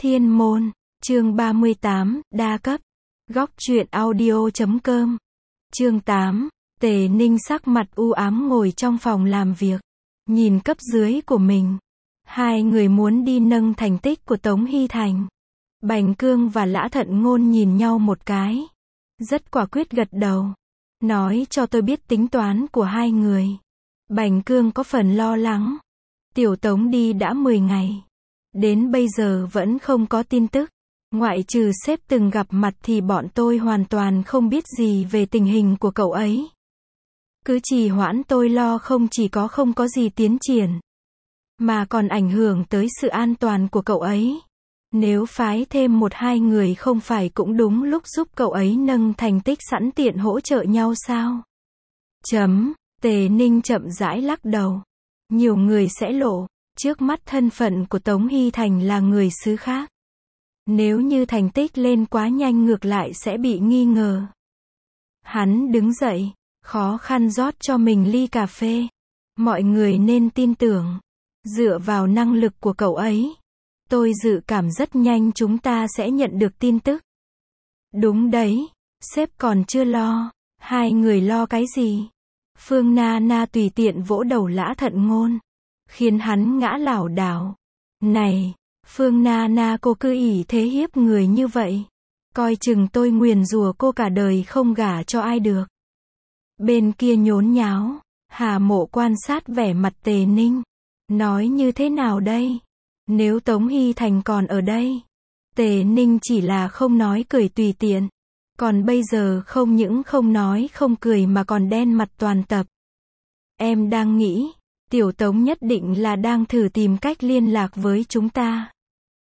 Thiên môn, chương 38, đa cấp. Góc truyện audio.com. Chương 8, Tề Ninh sắc mặt u ám ngồi trong phòng làm việc, nhìn cấp dưới của mình. Hai người muốn đi nâng thành tích của Tống Hy Thành. Bành Cương và Lã Thận Ngôn nhìn nhau một cái, rất quả quyết gật đầu. Nói cho tôi biết tính toán của hai người. Bành Cương có phần lo lắng. Tiểu Tống đi đã 10 ngày. Đến bây giờ vẫn không có tin tức. Ngoại trừ sếp từng gặp mặt thì bọn tôi hoàn toàn không biết gì về tình hình của cậu ấy. Cứ trì hoãn tôi lo không chỉ không có gì tiến triển, mà còn ảnh hưởng tới sự an toàn của cậu ấy. Nếu phái thêm 1-2 người không phải cũng đúng lúc giúp cậu ấy nâng thành tích sẵn tiện hỗ trợ nhau sao? Tề Ninh chậm rãi lắc đầu. Nhiều người sẽ lộ. Trước mắt thân phận của Tống Hy Thành là người xứ khác. Nếu như thành tích lên quá nhanh ngược lại sẽ bị nghi ngờ. Hắn đứng dậy, khó khăn rót cho mình ly cà phê. Mọi người nên tin tưởng. Dựa vào năng lực của cậu ấy, tôi dự cảm rất nhanh chúng ta sẽ nhận được tin tức. Đúng đấy, sếp còn chưa lo. Hai người lo cái gì? Phương Na Na tùy tiện vỗ đầu Lã Thận Ngôn, khiến hắn ngã lảo đảo. Này, Phương Na Na, cô cứ ỷ thế hiếp người như vậy, coi chừng tôi nguyền rủa cô cả đời không gả cho ai được. Bên kia nhốn nháo, Hà Mộ quan sát vẻ mặt Tề Ninh. Nói như thế nào đây? Nếu Tống Hy Thành còn ở đây, Tề Ninh chỉ là không nói cười tùy tiện. Còn bây giờ không những không nói không cười mà còn đen mặt toàn tập. Em đang nghĩ, Tiểu Tống nhất định là đang thử tìm cách liên lạc với chúng ta.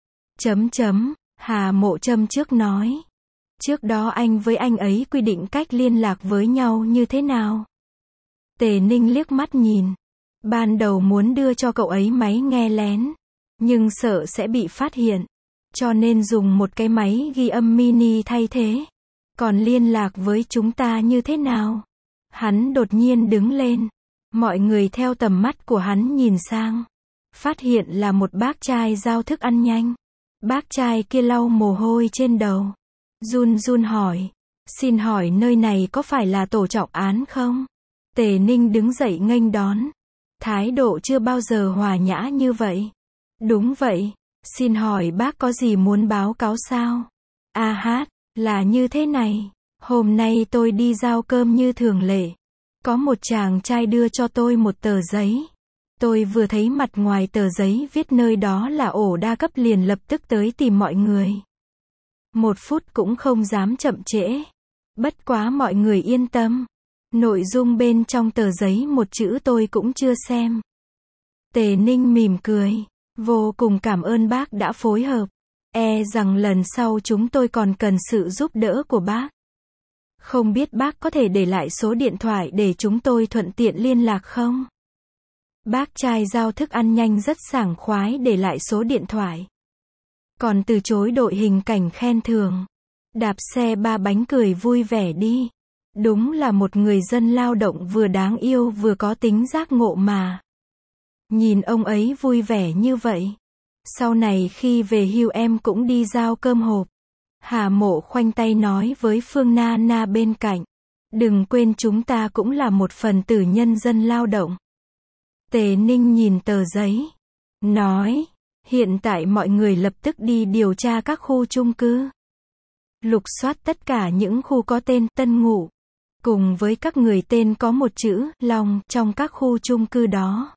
Hà Mộ châm trước nói. Trước đó anh với anh ấy quy định cách liên lạc với nhau như thế nào? Tề Ninh liếc mắt nhìn. Ban đầu muốn đưa cho cậu ấy máy nghe lén, nhưng sợ sẽ bị phát hiện, cho nên dùng một cái máy ghi âm mini thay thế. Còn liên lạc với chúng ta như thế nào? Hắn đột nhiên đứng lên. Mọi người theo tầm mắt của hắn nhìn sang, phát hiện là một bác trai giao thức ăn nhanh. Bác trai kia lau mồ hôi trên đầu, run run hỏi. Xin hỏi nơi này có phải là tổ trọng án không? Tề Ninh đứng dậy nghênh đón. Thái độ chưa bao giờ hòa nhã như vậy. Đúng vậy, xin hỏi bác có gì muốn báo cáo sao? Là như thế này. Hôm nay tôi đi giao cơm như thường lệ. Có một chàng trai đưa cho tôi một tờ giấy. Tôi vừa thấy mặt ngoài tờ giấy viết nơi đó là ổ đa cấp liền lập tức tới tìm mọi người. 1 phút cũng không dám chậm trễ. Bất quá mọi người yên tâm. Nội dung bên trong tờ giấy một chữ tôi cũng chưa xem. Tề Ninh mỉm cười. Vô cùng cảm ơn bác đã phối hợp. E rằng lần sau chúng tôi còn cần sự giúp đỡ của bác. Không biết bác có thể để lại số điện thoại để chúng tôi thuận tiện liên lạc không? Bác trai giao thức ăn nhanh rất sảng khoái để lại số điện thoại. Còn từ chối đội hình cảnh khen thưởng. Đạp xe 3 bánh cười vui vẻ đi. Đúng là một người dân lao động vừa đáng yêu vừa có tính giác ngộ mà. Nhìn ông ấy vui vẻ như vậy. Sau này khi về hưu em cũng đi giao cơm hộp. Hà Mộ khoanh tay nói với Phương Na Na bên cạnh. Đừng quên chúng ta cũng là một phần tử nhân dân lao động. Tề Ninh nhìn tờ giấy. Nói. Hiện tại mọi người lập tức đi điều tra các khu chung cư. Lục soát tất cả những khu có tên Tân Ngụ. Cùng với các người tên có một chữ Long trong các khu chung cư đó.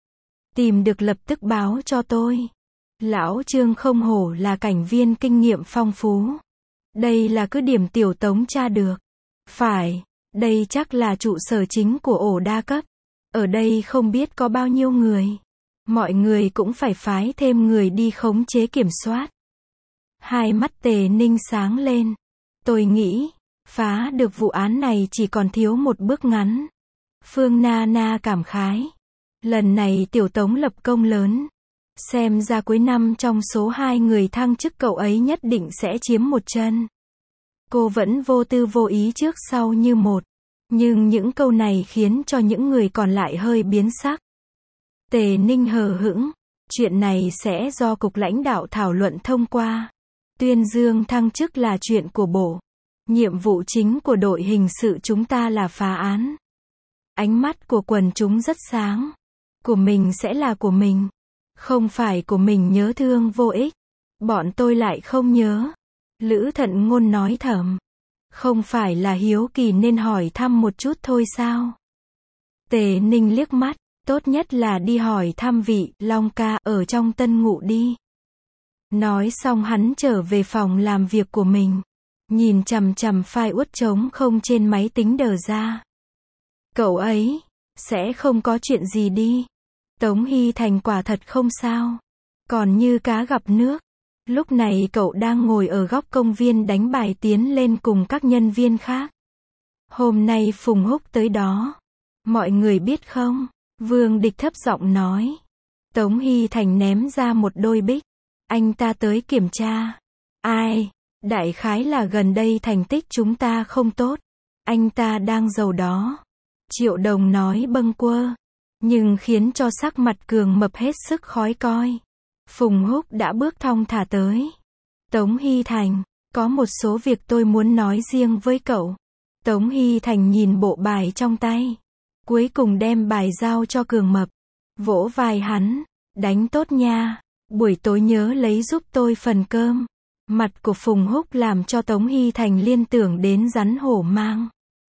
Tìm được lập tức báo cho tôi. Lão Trương không hổ là cảnh viên kinh nghiệm phong phú. Đây là cứ điểm Tiểu Tống tra được. Phải, đây chắc là trụ sở chính của ổ đa cấp. Ở đây không biết có bao nhiêu người. Mọi người cũng phải phái thêm người đi khống chế kiểm soát. Hai mắt Tề Ninh sáng lên. Tôi nghĩ, phá được vụ án này chỉ còn thiếu một bước ngắn. Phương Na Na cảm khái. Lần này Tiểu Tống lập công lớn. Xem ra cuối năm trong số 2 người thăng chức cậu ấy nhất định sẽ chiếm một chân. Cô vẫn vô tư vô ý trước sau như một. Nhưng những câu này khiến cho những người còn lại hơi biến sắc. Tề Ninh hờ hững. Chuyện này sẽ do Cục lãnh đạo thảo luận thông qua. Tuyên dương thăng chức là chuyện của bộ. Nhiệm vụ chính của đội hình sự chúng ta là phá án. Ánh mắt của quần chúng rất sáng. Của mình sẽ là của mình. Không phải của mình nhớ thương vô ích. Bọn tôi lại không nhớ. Lữ Thận Ngôn nói thầm. Không phải là hiếu kỳ nên hỏi thăm một chút thôi sao? Tề Ninh liếc mắt. Tốt nhất là đi hỏi thăm vị Long ca ở trong Tân Ngụ đi. Nói xong hắn trở về phòng làm việc của mình. Nhìn chằm chằm file uất trống không trên máy tính đờ ra. Cậu ấy sẽ không có chuyện gì đi. Tống Hy Thành quả thật không sao. Còn như cá gặp nước. Lúc này cậu đang ngồi ở góc công viên đánh bài tiến lên cùng các nhân viên khác. Hôm nay Phùng Húc tới đó. Mọi người biết không? Vương Địch thấp giọng nói. Tống Hy Thành ném ra một đôi bích. Anh ta tới kiểm tra. Ai? Đại khái là gần đây thành tích chúng ta không tốt. Anh ta đang giàu đó. Triệu Đồng nói bâng quơ. Nhưng khiến cho sắc mặt Cường Mập hết sức khó coi. Phùng Húc đã bước thong thả tới. Tống Hy Thành, có một số việc tôi muốn nói riêng với cậu. Tống Hy Thành nhìn bộ bài trong tay. Cuối cùng đem bài giao cho Cường Mập. Vỗ vai hắn. Đánh tốt nha. Buổi tối nhớ lấy giúp tôi phần cơm. Mặt của Phùng Húc làm cho Tống Hy Thành liên tưởng đến rắn hổ mang.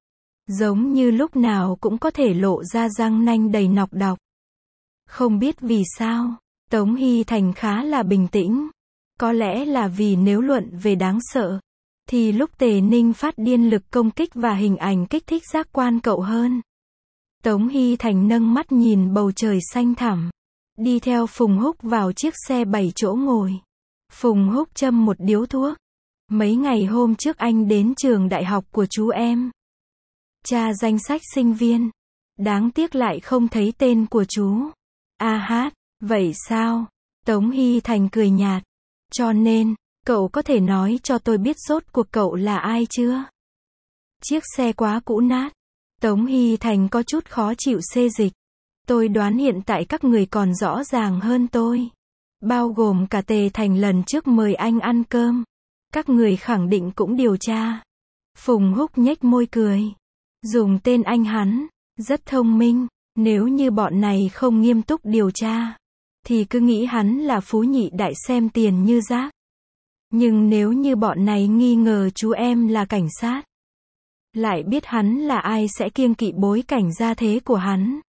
Giống như lúc nào cũng có thể lộ ra răng nanh đầy nọc độc. Không biết vì sao, Tống Hy Thành khá là bình tĩnh. Có lẽ là vì nếu luận về đáng sợ, thì lúc Tề Ninh phát điên lực công kích và hình ảnh kích thích giác quan cậu hơn. Tống Hy Thành nâng mắt nhìn bầu trời xanh thẳm. Đi theo Phùng Húc vào chiếc xe 7 chỗ ngồi. Phùng Húc châm một điếu thuốc. Mấy ngày hôm trước anh đến trường đại học của chú em. Tra danh sách sinh viên. Đáng tiếc lại không thấy tên của chú. A hát, vậy sao? Tống Hy Thành cười nhạt. Cho nên, cậu có thể nói cho tôi biết rốt cuộc cậu là ai chưa? Chiếc xe quá cũ nát. Tống Hy Thành có chút khó chịu xê dịch. Tôi đoán hiện tại các người còn rõ ràng hơn tôi. Bao gồm cả Tề Thành lần trước mời anh ăn cơm. Các người khẳng định cũng điều tra. Phùng Húc nhếch môi cười. Dùng tên anh hắn. Rất thông minh. Nếu như bọn này không nghiêm túc điều tra, thì cứ nghĩ hắn là phú nhị đại xem tiền như rác. Nhưng nếu như bọn này nghi ngờ chú em là cảnh sát, lại biết hắn là ai sẽ kiêng kỵ bối cảnh gia thế của hắn.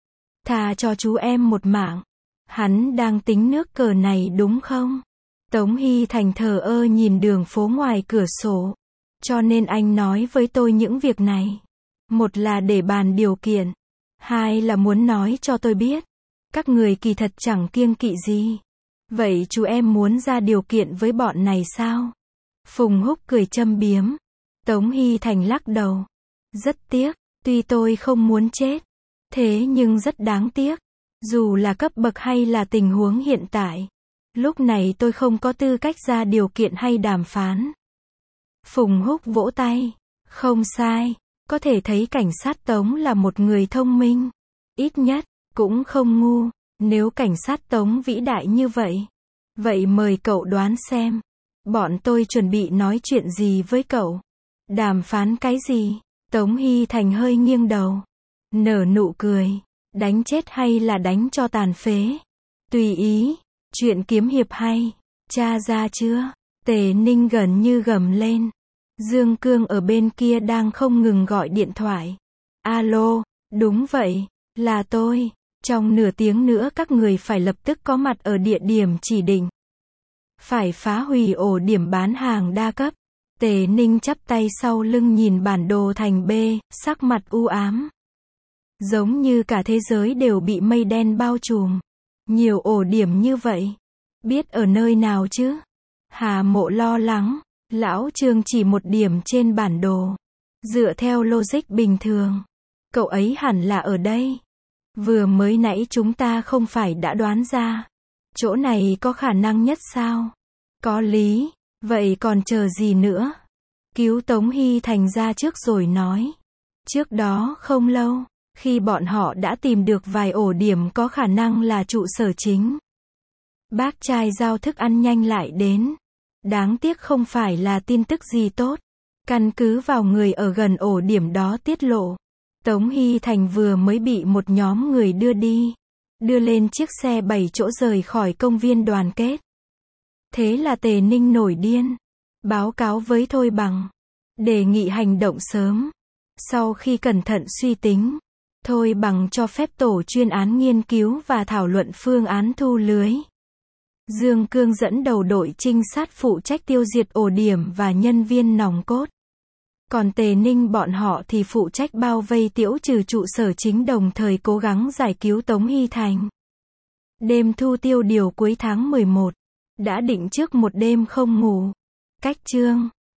Thà cho chú em một mạng. Hắn đang tính nước cờ này đúng không? Tống Hy Thành thờ ơ nhìn đường phố ngoài cửa sổ. Cho nên anh nói với tôi những việc này. Một là để bàn điều kiện. Hai là muốn nói cho tôi biết. Các người kỳ thật chẳng kiêng kỵ gì. Vậy chú em muốn ra điều kiện với bọn này sao? Phùng Húc cười châm biếm. Tống Hy Thành lắc đầu. Rất tiếc, tuy tôi không muốn chết. Thế nhưng rất đáng tiếc. Dù là cấp bậc hay là tình huống hiện tại. Lúc này tôi không có tư cách ra điều kiện hay đàm phán. Phùng Húc vỗ tay. Không sai. Có thể thấy cảnh sát Tống là một người thông minh. Ít nhất, cũng không ngu. Nếu cảnh sát Tống vĩ đại như vậy. Vậy mời cậu đoán xem. Bọn tôi chuẩn bị nói chuyện gì với cậu? Đàm phán cái gì? Tống Hy Thành hơi nghiêng đầu. Nở nụ cười. Đánh chết hay là đánh cho tàn phế? Tùy ý. Chuyện kiếm hiệp hay. Tra ra chưa? Tề Ninh gần như gầm lên. Dương Cương ở bên kia đang không ngừng gọi điện thoại. Alo, đúng vậy, là tôi. Trong nửa tiếng nữa các người phải lập tức có mặt ở địa điểm chỉ định. Phải phá hủy ổ điểm bán hàng đa cấp. Tề Ninh chắp tay sau lưng nhìn bản đồ thành B, sắc mặt u ám. Giống như cả thế giới đều bị mây đen bao trùm. Nhiều ổ điểm như vậy. Biết ở nơi nào chứ? Hà Mộ lo lắng. Lão Trương chỉ một điểm trên bản đồ. Dựa theo logic bình thường. Cậu ấy hẳn là ở đây. Vừa mới nãy chúng ta không phải đã đoán ra. Chỗ này có khả năng nhất sao? Có lý. Vậy còn chờ gì nữa? Cứu Tống Hy Thành ra trước rồi nói. Trước đó không lâu, khi bọn họ đã tìm được vài ổ điểm có khả năng là trụ sở chính. Bác trai giao thức ăn nhanh lại đến. Đáng tiếc không phải là tin tức gì tốt. Căn cứ vào người ở gần ổ điểm đó tiết lộ, Tống Hy Thành vừa mới bị một nhóm người đưa lên chiếc xe 7 chỗ rời khỏi công viên Đoàn Kết. Thế là Tề Ninh nổi điên, báo cáo với Thôi Bằng, đề nghị hành động sớm. Sau khi cẩn thận suy tính, Thôi Bằng cho phép tổ chuyên án nghiên cứu và thảo luận phương án thu lưới. Dương Cương dẫn đầu đội trinh sát phụ trách tiêu diệt ổ điểm và nhân viên nòng cốt. Còn Tề Ninh bọn họ thì phụ trách bao vây Tiễu Trừ trụ sở chính, đồng thời cố gắng giải cứu Tống Hy Thành. Đêm thu tiêu điều cuối tháng 11, đã định trước một đêm không ngủ. Cách chương